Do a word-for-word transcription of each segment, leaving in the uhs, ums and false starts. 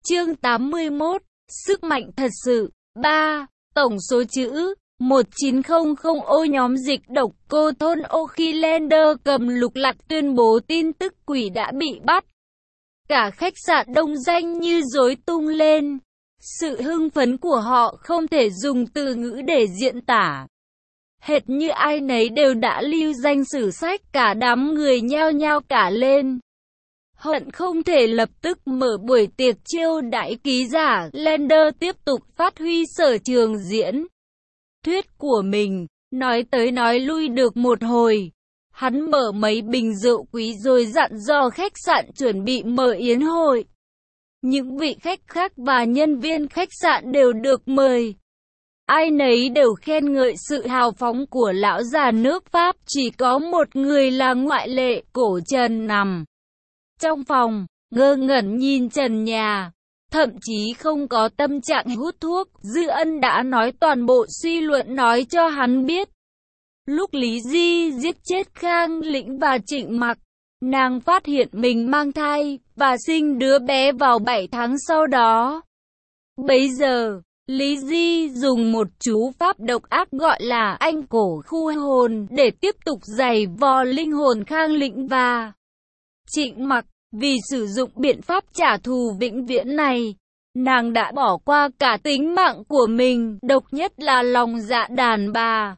Chương tám mươi mốt. Sức mạnh thật sự. ba. Tổng số chữ một chín không không ô nhóm dịch độc cô thôn ô khi Lander cầm lục lạc tuyên bố tin tức quỷ đã bị bắt. Cả khách sạn đông danh như rối tung lên. Sự hưng phấn của họ không thể dùng từ ngữ để diễn tả. Hệt như ai nấy đều đã lưu danh sử sách, cả đám người nhao nhao cả lên. Hận không thể lập tức mở buổi tiệc chiêu đãi ký giả. Lander tiếp tục phát huy sở trường diễn thuyết của mình, nói tới nói lui được một hồi. Hắn mở mấy bình rượu quý rồi dặn dò khách sạn chuẩn bị mở yến hội. Những vị khách khác và nhân viên khách sạn đều được mời. Ai nấy đều khen ngợi sự hào phóng của lão già nước Pháp, chỉ có một người là ngoại lệ. Cổ Trần nằm trong phòng, ngơ ngẩn nhìn trần nhà, thậm chí không có tâm trạng hút thuốc. Dư Ân đã nói toàn bộ suy luận nói cho hắn biết. Lúc Lý Di giết chết Khang Lĩnh và Trịnh Mặc, nàng phát hiện mình mang thai và sinh đứa bé vào bảy tháng sau đó. Bấy giờ, Lý Di dùng một chú pháp độc ác gọi là anh cổ khu hồn để tiếp tục giày vò linh hồn Khang Lĩnh và Trịnh Mặc. Vì sử dụng biện pháp trả thù vĩnh viễn này, nàng đã bỏ qua cả tính mạng của mình, độc nhất là lòng dạ đàn bà.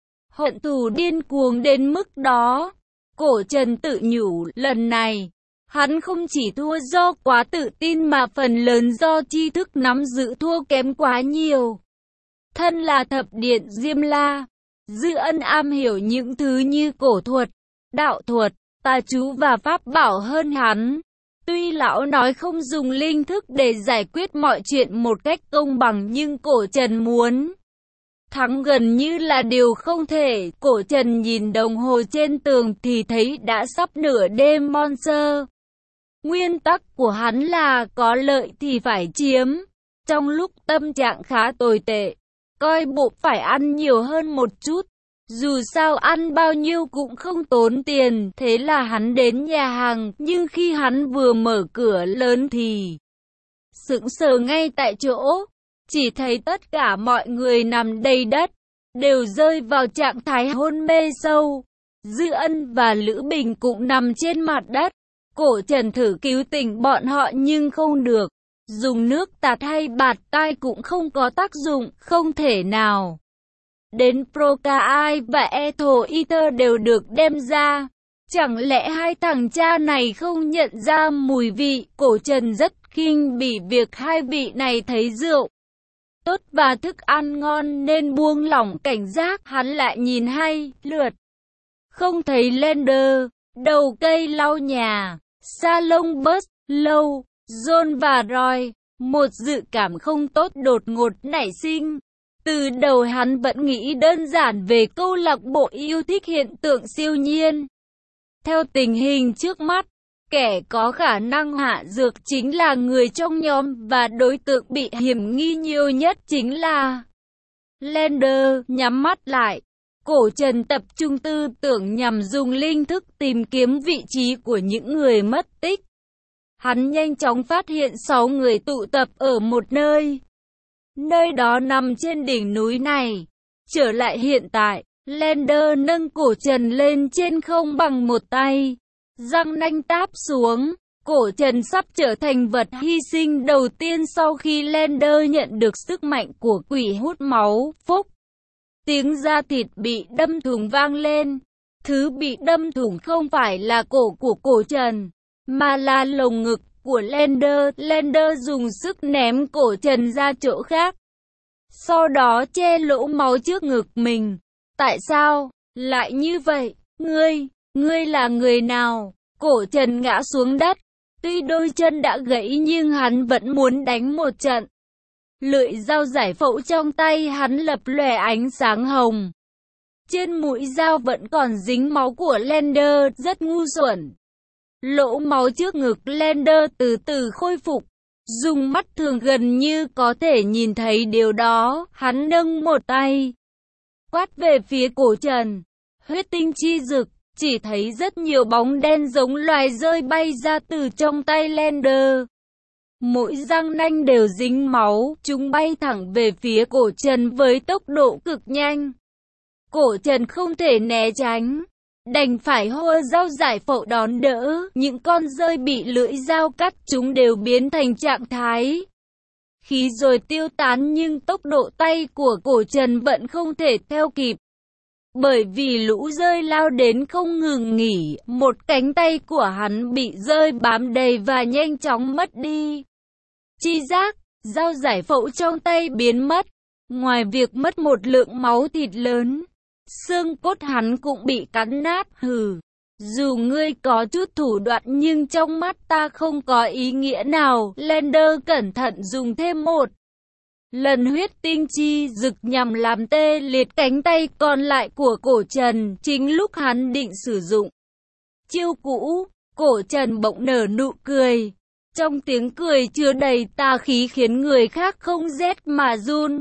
Hận thù điên cuồng đến mức đó. Cổ Trần tự nhủ, lần này, hắn không chỉ thua do quá tự tin mà phần lớn do tri thức nắm giữ thua kém quá nhiều. Thân là thập điện Diêm La, Dư Ân am hiểu những thứ như cổ thuật, đạo thuật, tà chú và pháp bảo hơn hắn. Tuy lão nói không dùng linh thức để giải quyết mọi chuyện một cách công bằng, nhưng Cổ Trần muốn thắng gần như là điều không thể. Cổ Trần nhìn đồng hồ trên tường thì thấy đã sắp nửa đêm. Monster. Nguyên tắc của hắn là có lợi thì phải chiếm. Trong lúc tâm trạng khá tồi tệ, coi bộ phải ăn nhiều hơn một chút. Dù sao ăn bao nhiêu cũng không tốn tiền, thế là hắn đến nhà hàng, nhưng khi hắn vừa mở cửa lớn thì sững sờ ngay tại chỗ, chỉ thấy tất cả mọi người nằm đầy đất, đều rơi vào trạng thái hôn mê sâu. Dư Ân và Lữ Bình cũng nằm trên mặt đất. Cổ Trần thử cứu tỉnh bọn họ nhưng không được, dùng nước tạt hay bạt tai cũng không có tác dụng, không thể nào. Đến Procai và Ethyl Ether đều được đem ra. Chẳng lẽ hai thằng cha này không nhận ra mùi vị? Cổ Trần rất khinh bỉ việc hai vị này thấy rượu tốt và thức ăn ngon nên buông lỏng cảnh giác. Hắn lại nhìn hai lượt, không thấy Lander, đầu cây lau nhà, salon bus, lâu, John và Roy. Một dự cảm không tốt đột ngột nảy sinh. Từ đầu hắn vẫn nghĩ đơn giản về câu lạc bộ yêu thích hiện tượng siêu nhiên. Theo tình hình trước mắt, kẻ có khả năng hạ dược chính là người trong nhóm và đối tượng bị hiểm nghi nhiều nhất chính là Lander. Nhắm mắt lại, Cổ Trần tập trung tư tưởng nhằm dùng linh thức tìm kiếm vị trí của những người mất tích. Hắn nhanh chóng phát hiện sáu người tụ tập ở một nơi. Nơi đó nằm trên đỉnh núi này. Trở lại hiện tại, Lander nâng Cổ Trần lên trên không bằng một tay, răng nanh táp xuống. Cổ Trần sắp trở thành vật hy sinh đầu tiên sau khi Lander nhận được sức mạnh của quỷ hút máu. Phúc! Tiếng da thịt bị đâm thủng vang lên. Thứ bị đâm thủng không phải là cổ của Cổ Trần, mà là lồng ngực của Lander. Lander dùng sức ném Cổ Trần ra chỗ khác, sau đó che lỗ máu trước ngực mình. Tại sao lại như vậy? Ngươi, ngươi là người nào? Cổ Trần ngã xuống đất. Tuy đôi chân đã gãy nhưng hắn vẫn muốn đánh một trận. Lưỡi dao giải phẫu trong tay hắn lập lòe ánh sáng hồng. Trên mũi dao vẫn còn dính máu của Lander, rất ngu xuẩn. Lỗ máu trước ngực Lander từ từ khôi phục. Dùng mắt thường gần như có thể nhìn thấy điều đó, hắn nâng một tay, quát về phía Cổ Trần. Huyết tinh chi rực, chỉ thấy rất nhiều bóng đen giống loài rơi bay ra từ trong tay Lander. Mỗi răng nanh đều dính máu, chúng bay thẳng về phía cổ Trần với tốc độ cực nhanh. Cổ Trần không thể né tránh, đành phải hô dao giải phẫu đón đỡ. Những con dơi bị lưỡi dao cắt chúng đều biến thành trạng thái khí rồi tiêu tán, nhưng tốc độ tay của cổ Trần vẫn không thể theo kịp. Bởi vì lũ dơi lao đến không ngừng nghỉ, một cánh tay của hắn bị dơi bám đầy và nhanh chóng mất đi chi giác, dao giải phẫu trong tay biến mất. Ngoài việc mất một lượng máu thịt lớn, xương cốt hắn cũng bị cắn nát. Hừ, dù ngươi có chút thủ đoạn nhưng trong mắt ta không có ý nghĩa nào. Lander cẩn thận dùng thêm một lần huyết tinh chi dực nhằm làm tê liệt cánh tay còn lại của cổ Trần. Chính lúc hắn định sử dụng chiêu cũ, cổ Trần bỗng nở nụ cười. Trong tiếng cười chứa đầy tà khí khiến người khác không rét mà run.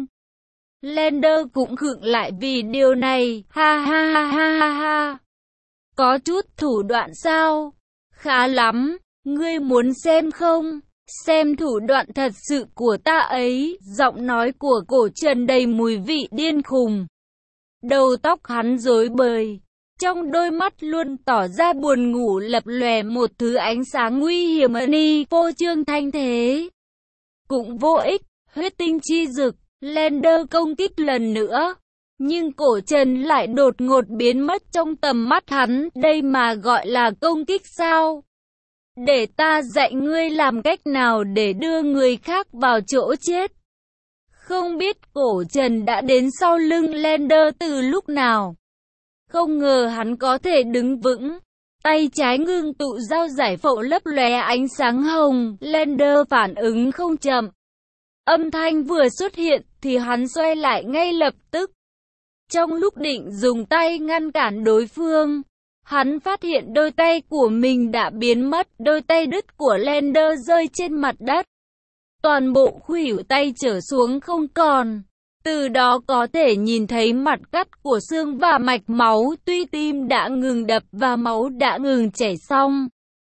Lander cũng khựng lại vì điều này. Ha ha ha ha ha ha. Có chút thủ đoạn sao? Khá lắm, ngươi muốn xem không? Xem thủ đoạn thật sự của ta ấy. Giọng nói của cổ Trần đầy mùi vị điên khùng. Đầu tóc hắn rối bời, trong đôi mắt luôn tỏ ra buồn ngủ lập lòe một thứ ánh sáng nguy hiểm ni phô trương thanh thế. Cũng vô ích, huyết tinh chi dực, Lander công kích lần nữa. Nhưng cổ Trần lại đột ngột biến mất trong tầm mắt hắn. Đây mà gọi là công kích sao? Để ta dạy ngươi làm cách nào để đưa người khác vào chỗ chết. Không biết cổ Trần đã đến sau lưng Lander từ lúc nào. Không ngờ hắn có thể đứng vững. Tay trái ngưng tụ dao giải phẫu lấp lóe ánh sáng hồng. Lander phản ứng không chậm. Âm thanh vừa xuất hiện thì hắn xoay lại ngay lập tức. Trong lúc định dùng tay ngăn cản đối phương, hắn phát hiện đôi tay của mình đã biến mất. Đôi tay đứt của Lander rơi trên mặt đất. Toàn bộ khuỷu tay trở xuống không còn. Từ đó có thể nhìn thấy mặt cắt của xương và mạch máu. Tuy tim đã ngừng đập và máu đã ngừng chảy xong,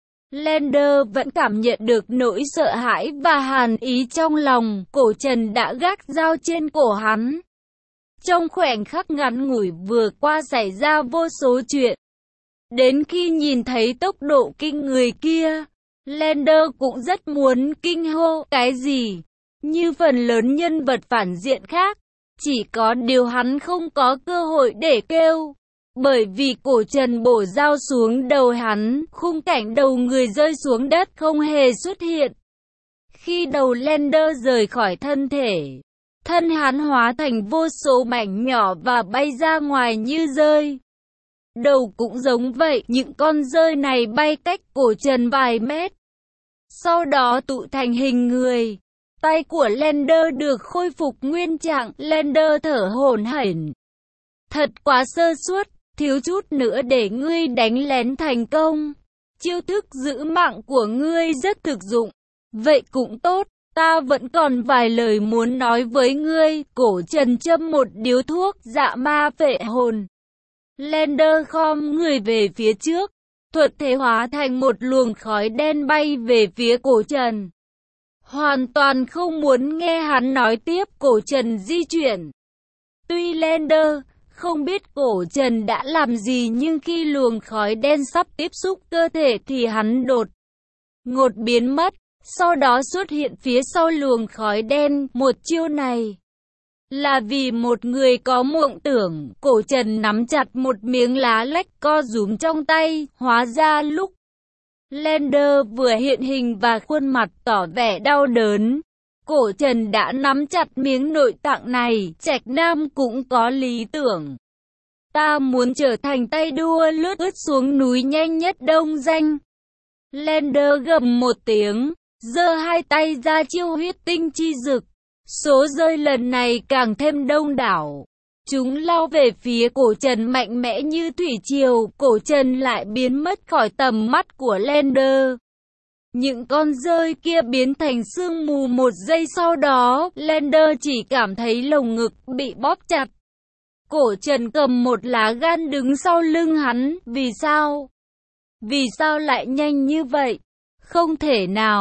Lander vẫn cảm nhận được nỗi sợ hãi và hàn ý trong lòng. Cổ Trần đã gác dao trên cổ hắn. Trong khoảnh khắc ngắn ngủi vừa qua xảy ra vô số chuyện. Đến khi nhìn thấy tốc độ kinh người kia, Lander cũng rất muốn kinh hô cái gì, như phần lớn nhân vật phản diện khác. Chỉ có điều hắn không có cơ hội để kêu. Bởi vì cổ Trần bổ dao xuống đầu hắn, khung cảnh đầu người rơi xuống đất không hề xuất hiện. Khi đầu Lander rời khỏi thân thể, thân hắn hóa thành vô số mảnh nhỏ và bay ra ngoài như rơi. Đầu cũng giống vậy, những con rơi này bay cách cổ Trần vài mét. Sau đó tụ thành hình người. Tay của Lander được khôi phục nguyên trạng. Lander thở hổn hển. Thật quá sơ suất, thiếu chút nữa để ngươi đánh lén thành công. Chiêu thức giữ mạng của ngươi rất thực dụng. Vậy cũng tốt, ta vẫn còn vài lời muốn nói với ngươi. Cổ Trần châm một điếu thuốc dạ ma phệ hồn. Lander khom người về phía trước, thuật thế hóa thành một luồng khói đen bay về phía cổ Trần. Hoàn toàn không muốn nghe hắn nói tiếp, cổ Trần di chuyển. Tuy Lander không biết cổ Trần đã làm gì, nhưng khi luồng khói đen sắp tiếp xúc cơ thể thì hắn đột ngột biến mất, sau đó xuất hiện phía sau luồng khói đen. Một chiêu này là vì một người có mộng tưởng. Cổ Trần nắm chặt một miếng lá lách co rúm trong tay. Hóa ra lúc Lander vừa hiện hình và khuôn mặt tỏ vẻ đau đớn, cổ Trần đã nắm chặt miếng nội tạng này. Trạch Nam cũng có lý tưởng. Ta muốn trở thành tay đua lướt ướt xuống núi nhanh nhất Đông Danh. Lander gầm một tiếng, giơ hai tay ra chiêu huyết tinh chi dực. Số rơi lần này càng thêm đông đảo. Chúng lao về phía cổ Trần mạnh mẽ như thủy triều. Cổ Trần lại biến mất khỏi tầm mắt của Lander. Những con rơi kia biến thành sương mù một giây sau đó. Lander chỉ cảm thấy lồng ngực bị bóp chặt. Cổ Trần cầm một lá gan đứng sau lưng hắn. Vì sao? Vì sao lại nhanh như vậy? Không thể nào.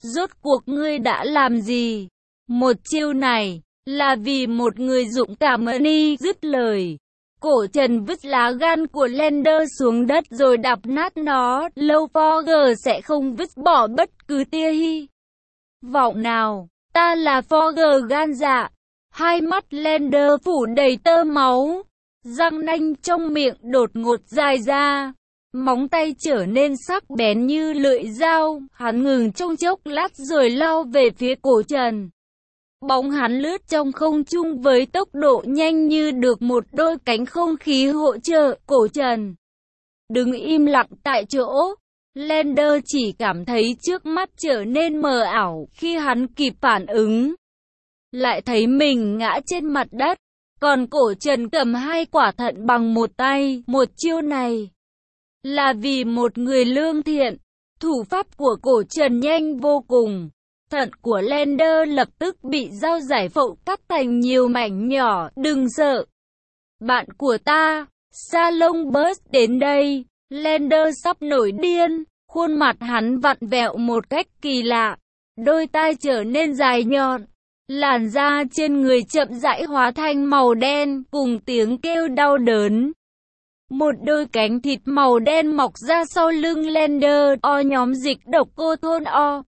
Rốt cuộc ngươi đã làm gì? Một chiêu này, là vì một người dũng cảm Ernie. Dứt lời, cổ Trần vứt lá gan của Lander xuống đất rồi đập nát nó. Lâu Fogger sẽ không vứt bỏ bất cứ tia hy vọng nào. Ta là Fogger gan dạ. Hai mắt Lander phủ đầy tơ máu. Răng nanh trong miệng đột ngột dài ra. Móng tay trở nên sắc bén như lưỡi dao. Hắn ngừng trong chốc lát rồi lao về phía cổ Trần. Bóng hắn lướt trong không trung với tốc độ nhanh như được một đôi cánh không khí hỗ trợ. Cổ Trần đứng im lặng tại chỗ. Lander chỉ cảm thấy trước mắt trở nên mờ ảo. Khi hắn kịp phản ứng, lại thấy mình ngã trên mặt đất. Còn cổ Trần cầm hai quả thận bằng một tay. Một chiêu này là vì một người lương thiện. Thủ pháp của cổ Trần nhanh vô cùng. Thận của Lander lập tức bị dao giải phẫu cắt thành nhiều mảnh nhỏ. Đừng sợ, bạn của ta. Salon Burst đến đây. Lander sắp nổi điên. Khuôn mặt hắn vặn vẹo một cách kỳ lạ. Đôi tai trở nên dài nhọn. Làn da trên người chậm rãi hóa thành màu đen cùng tiếng kêu đau đớn. Một đôi cánh thịt màu đen mọc ra sau lưng Lander. O nhóm dịch độc cô thôn O.